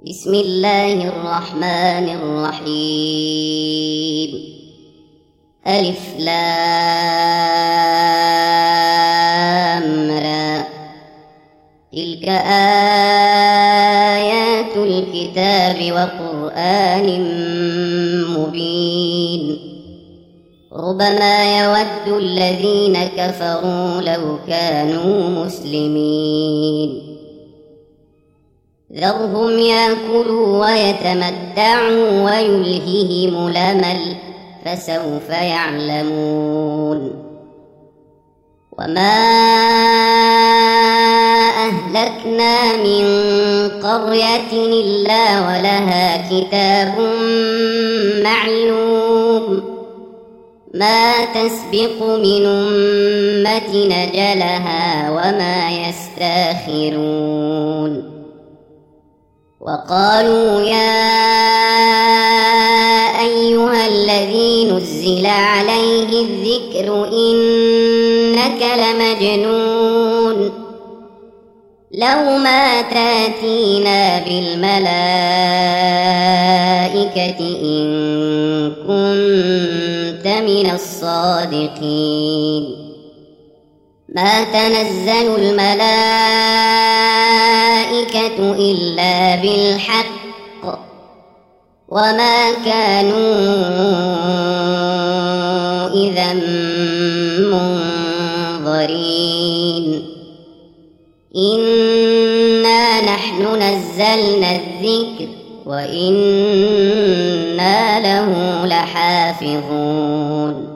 بسم الله الرحمن الرحيم. ألف لام را. تلك آيات الكتاب وقرآن مبين. ربما يود الذين كفروا لو كانوا مسلمين. ذرهم يأكلوا ويتمتعوا ويلههم الأمل فسوف يعلمون. وما أهلكنا من قرية إلا ولها كتاب معلوم ما تسبق من أمة أجلها وما يستاخرون. وقالوا يا أيها الذي نزل عليه الذكر إنك لمجنون لو ما تاتينا بالملائكة إن كنت من الصادقين. ما تنزل الملائكة إلا بالحق وما كانوا إذا منظرين. إنا نحن نزلنا الذكر وإنا له لحافظون.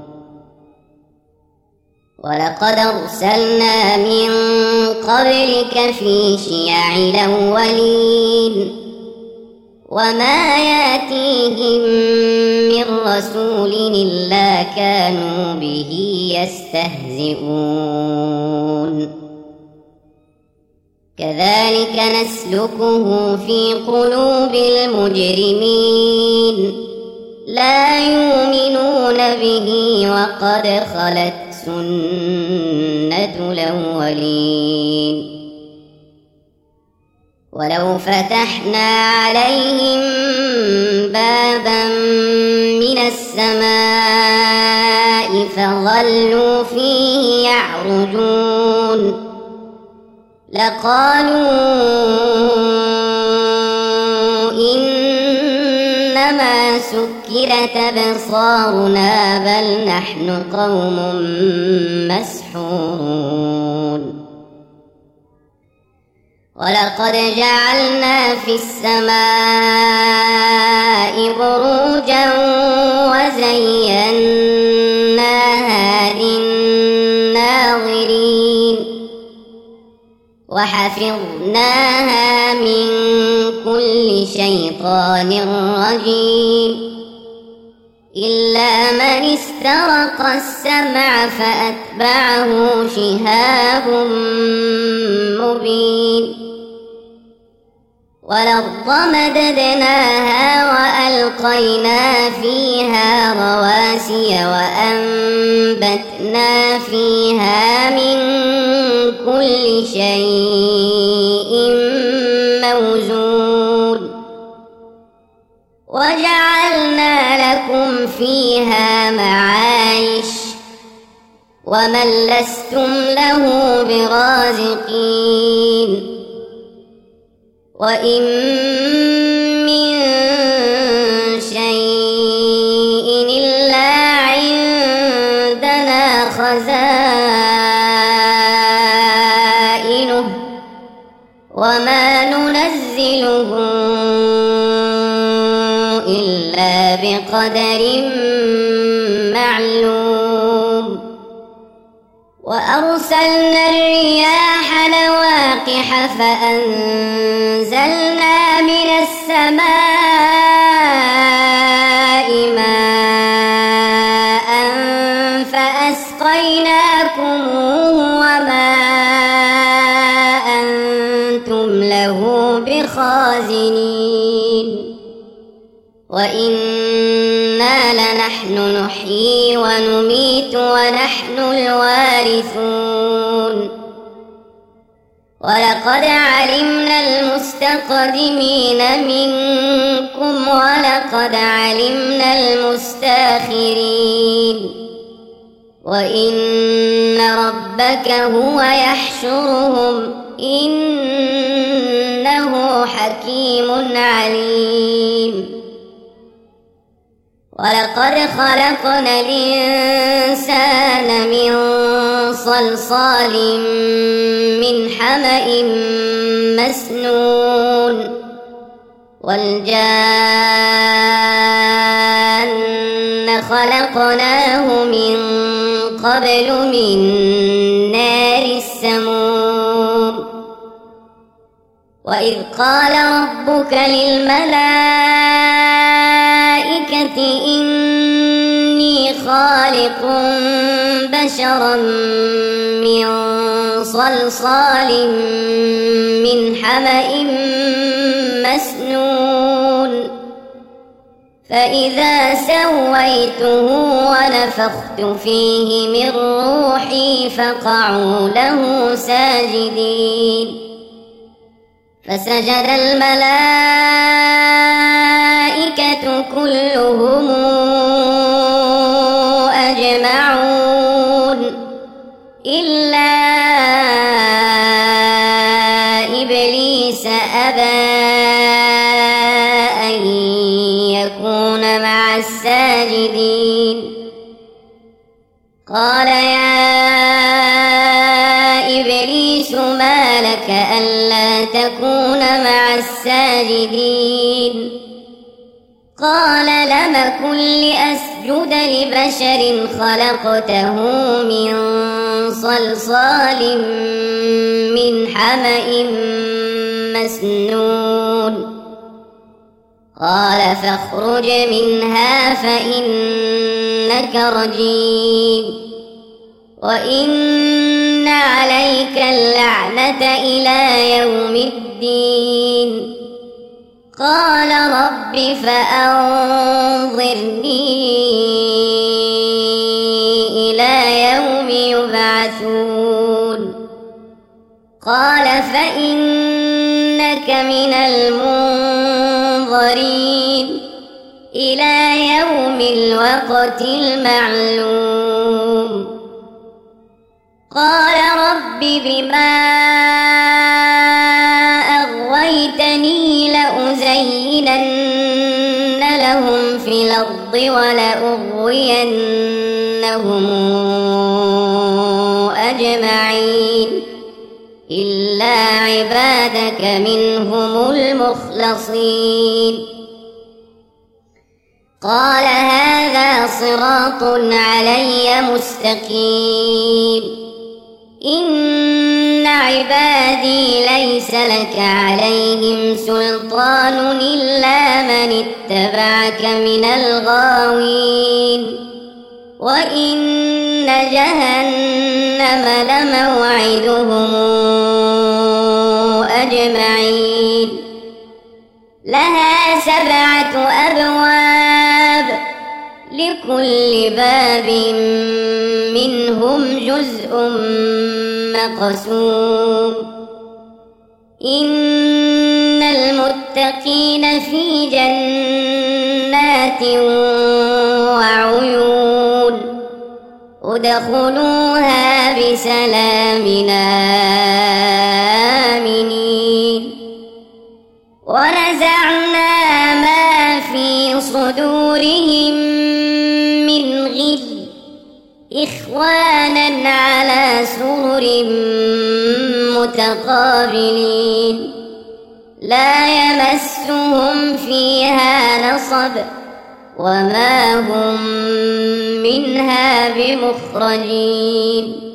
ولقد أرسلنا من قبلك في شيع الأولين وما ياتيهم من رسول إلا كانوا به يستهزئون. كذلك نسلكه في قلوب المجرمين لا يؤمنون به وقد خلت سنة الأولين. ولو فتحنا عليهم بابا من السماء فظلوا فيه يعرجون لقالوا إنما سكرت أبصارنا بل نحن قوم مسحورون. ولقد جعلنا في السماء بروجا وزيناها للناظرين وحفظناها من كل شيطان رجيم إلا من استرق السمع فأتبعه شهاب مبين. والأرض مددناها وألقينا فيها رواسي وأنبتنا فيها من كل شيء موزون وجعلنا لكم فيها معايش ومن لستم له برازقين. وإن من شيء إلا عندنا خزائنه وما ننزله إلا بقدر معلوم. وأرسلنا الرياح لواقح فأنزلنا من السماء ماء فأسقيناكموه وما أنتم له بخازنين. وإنا لنحن نحيي ونميت ونحن الوارثون. ولقد علمنا المستقدمين منكم ولقد علمنا المستاخرين وإن ربك هو يحشرهم إنه حكيم عليم ولقد خلقنا الإنسان من صلصال من حمأ مسنون والجان خلقناه من قبل من نار السموم وإذ قال ربك للملائكة إني خالق بشرا من صلصال من حمأ مسنون فإذا سويته ونفخت فيه من روحي فقعوا له ساجدين فسجد الملائكة كلهم أجمعون إلا إبليس أبى أن يكون مع الساجدين قال يا إبليس ما لك ألا تكون مع الساجدين قال لم أكن لأسجد لبشر خلقته من صلصال من حمأ مسنون قال فاخرج منها فإنك رجيم وإن عليك اللعنة إلى يوم الدين قال رب فأنظرني إلى يوم يبعثون قال فإنك من المنظرين إلى يوم الوقت المعلوم قال رب بما أغويتني لأزينن لهم في الأرض ولأغوينهم أجمعين إلا عبادك منهم المخلصين قال هذا صراط علي مستقيم إن عبادي ليس لك عليهم سلطان إلا من اتبعك من الغاوين وإن جهنم لموعدهم أجمعين لها 7 أبواب لكل باب منهم جزء مقسوم إن المتقين في جنات وعيون ادخلوها بسلام آمنين ونزعنا ما في صدورهم من غل إخوانا على سرر متقابلين لا يمسهم فيها نصب وما هم منها بمخرجين